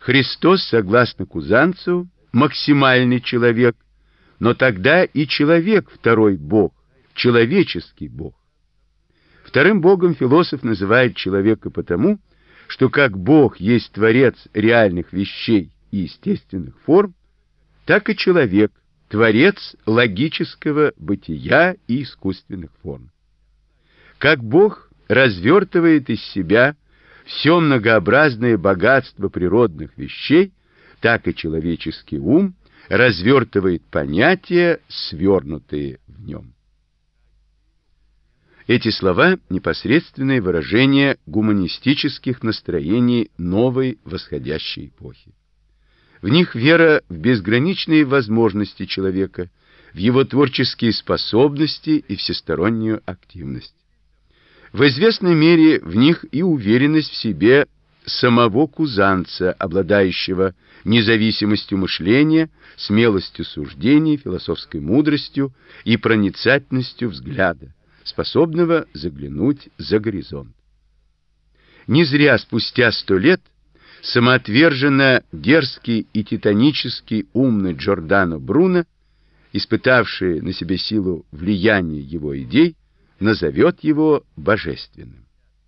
Христос, согласно Кузанцеву, максимальный человек, но тогда и человек второй Бог, человеческий Бог. Вторым Богом философ называет человека потому, что как Бог есть творец реальных вещей и естественных форм, так и человек — творец логического бытия и искусственных форм. Как Бог развертывает из себя все многообразное богатство природных вещей, так и человеческий ум развертывает понятия, свернутые в нем. Эти слова — непосредственное выражение гуманистических настроений новой восходящей эпохи. В них вера в безграничные возможности человека, в его творческие способности и всестороннюю активность. В известной мере в них и уверенность в себе самого Кузанца, обладающего независимостью мышления, смелостью суждений, философской мудростью и проницательностью взгляда, способного заглянуть за горизонт. Не зря спустя 100 лет самоотверженно дерзкий и титанически умный Джордано Бруно, испытавший на себе силу влияния его идей, назовет его божественным.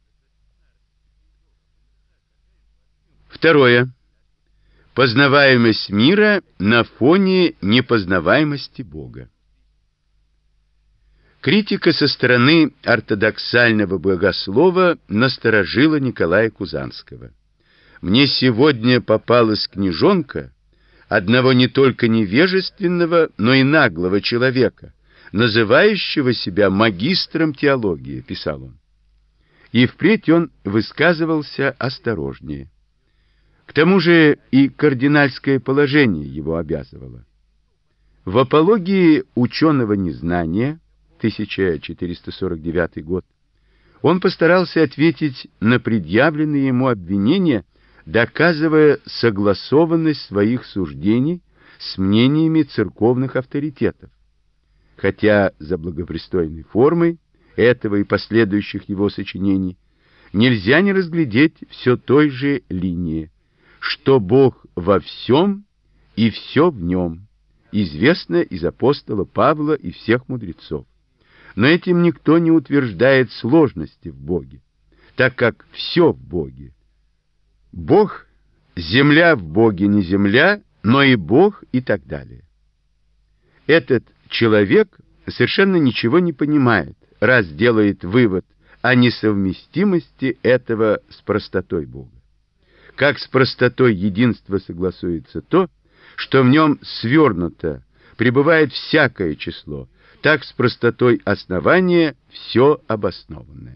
Второе. Познаваемость мира на фоне непознаваемости Бога. Критика со стороны ортодоксального богослова насторожила Николая Кузанского. Мне сегодня попалась книжонка одного не только невежественного, но и наглого человека, называющего себя магистром теологии, писал он. И впредь он высказывался осторожнее. К тому же и кардинальское положение его обязывало. В апологии ученого незнания, 1449 год, он постарался ответить на предъявленные ему обвинения, доказывая согласованность своих суждений с мнениями церковных авторитетов. Хотя за благопристойной формой этого и последующих его сочинений нельзя не разглядеть все той же линии, что Бог во всем и все в нем, известно из апостола Павла и всех мудрецов. Но этим никто не утверждает сложности в Боге, так как все в Боге. Бог, земля в Боге не земля, но и Бог и так далее. Этот человек совершенно ничего не понимает, раз делает вывод о несовместимости этого с простотой Бога. Как с простотой единства согласуется то, что в нем свернуто, пребывает всякое число, так с простотой основания все обоснованное.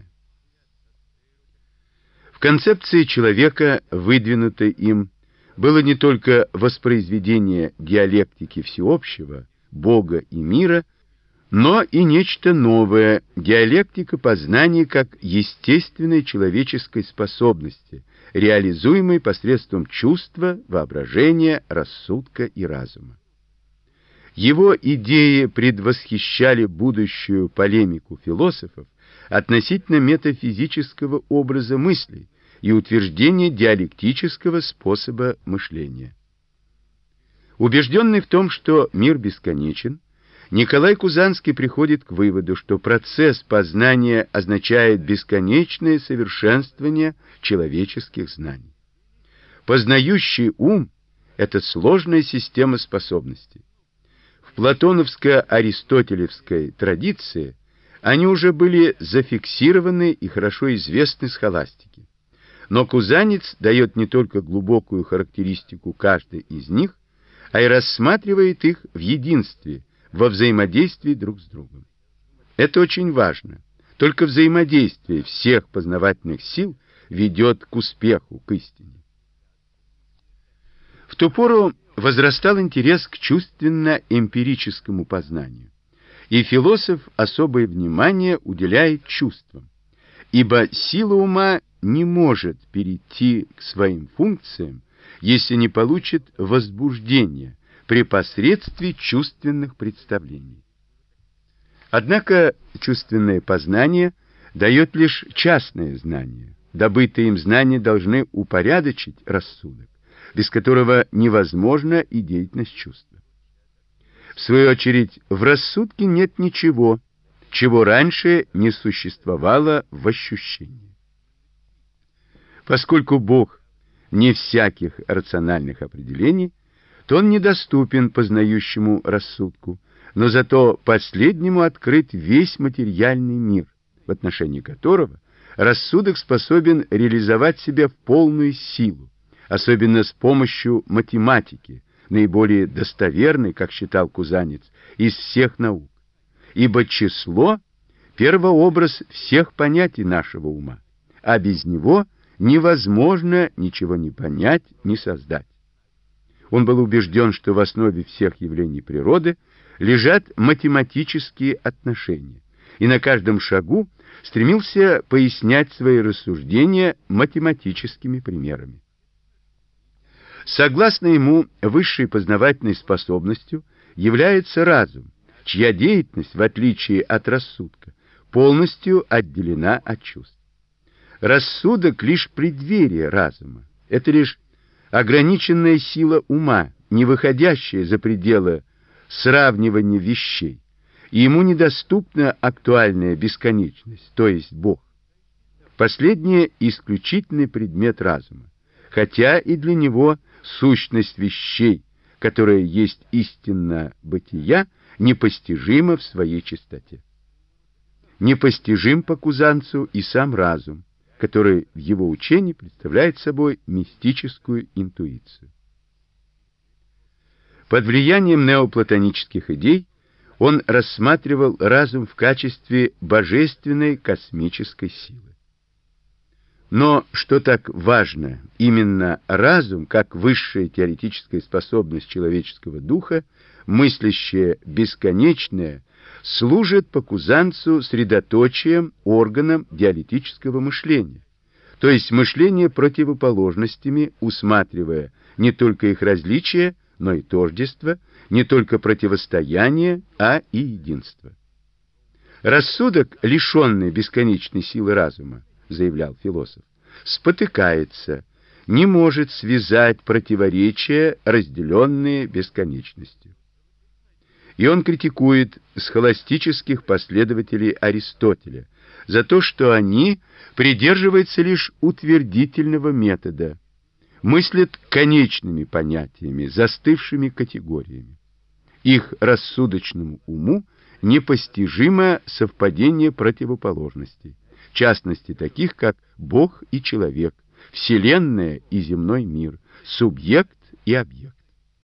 В концепции человека, выдвинутой им, было не только воспроизведение диалектики всеобщего, Бога и мира, но и нечто новое, диалектика познания как естественной человеческой способности, реализуемой посредством чувства, воображения, рассудка и разума. Его идеи предвосхищали будущую полемику философов относительно метафизического образа мыслей и утверждения диалектического способа мышления. Убежденный в том, что мир бесконечен, Николай Кузанский приходит к выводу, что процесс познания означает бесконечное совершенствование человеческих знаний. Познающий ум — это сложная система способностей. В платоновско-аристотелевской традиции они уже были зафиксированы и хорошо известны схоластике. Но Кузанец дает не только глубокую характеристику каждой из них, а и рассматривает их в единстве, во взаимодействии друг с другом. Это очень важно. Только взаимодействие всех познавательных сил ведет к успеху, к истине. В ту пору возрастал интерес к чувственно-эмпирическому познанию, и философ особое внимание уделяет чувствам, ибо сила ума не может перейти к своим функциям, если не получит возбуждения при посредстве чувственных представлений. Однако чувственное познание дает лишь частное знание. Добытые им знания должны упорядочить рассудок, без которого невозможна и деятельность чувства. В свою очередь, в рассудке нет ничего, чего раньше не существовало в ощущении. Поскольку Бог не всяких рациональных определений, то он недоступен познающему рассудку, но зато последнему открыт весь материальный мир, в отношении которого рассудок способен реализовать себя в полную силу, особенно с помощью математики, наиболее достоверной, как считал Кузанец, из всех наук. Ибо число — первообраз всех понятий нашего ума, а без него невозможно ничего не понять, не создать. Он был убежден, что в основе всех явлений природы лежат математические отношения, и на каждом шагу стремился пояснять свои рассуждения математическими примерами. Согласно ему, высшей познавательной способностью является разум, чья деятельность, в отличие от рассудка, полностью отделена от чувств. Рассудок — лишь преддверие разума, это лишь ограниченная сила ума, не выходящая за пределы сравнивания вещей, и ему недоступна актуальная бесконечность, то есть Бог. Последнее — исключительный предмет разума, хотя и для него сущность вещей, которая есть истинно бытия, непостижима в своей чистоте. Непостижим по Кузанцу и сам разум, который в его учении представляет собой мистическую интуицию. Под влиянием неоплатонических идей он рассматривал разум в качестве божественной космической силы. Но что так важно, именно разум, как высшая теоретическая способность человеческого духа, мыслящая бесконечное, служит по Кузанцу средоточием, органом диалектического мышления, то есть мышления противоположностями, усматривая не только их различия, но и тождество, не только противостояние, а и единство. Рассудок, лишенный бесконечной силы разума, заявлял философ, спотыкается, не может связать противоречия, разделенные бесконечностью. И он критикует схоластических последователей Аристотеля за то, что они придерживаются лишь утвердительного метода, мыслят конечными понятиями, застывшими категориями. Их рассудочному уму непостижимо совпадение противоположностей, в частности таких, как Бог и человек, Вселенная и земной мир, субъект и объект.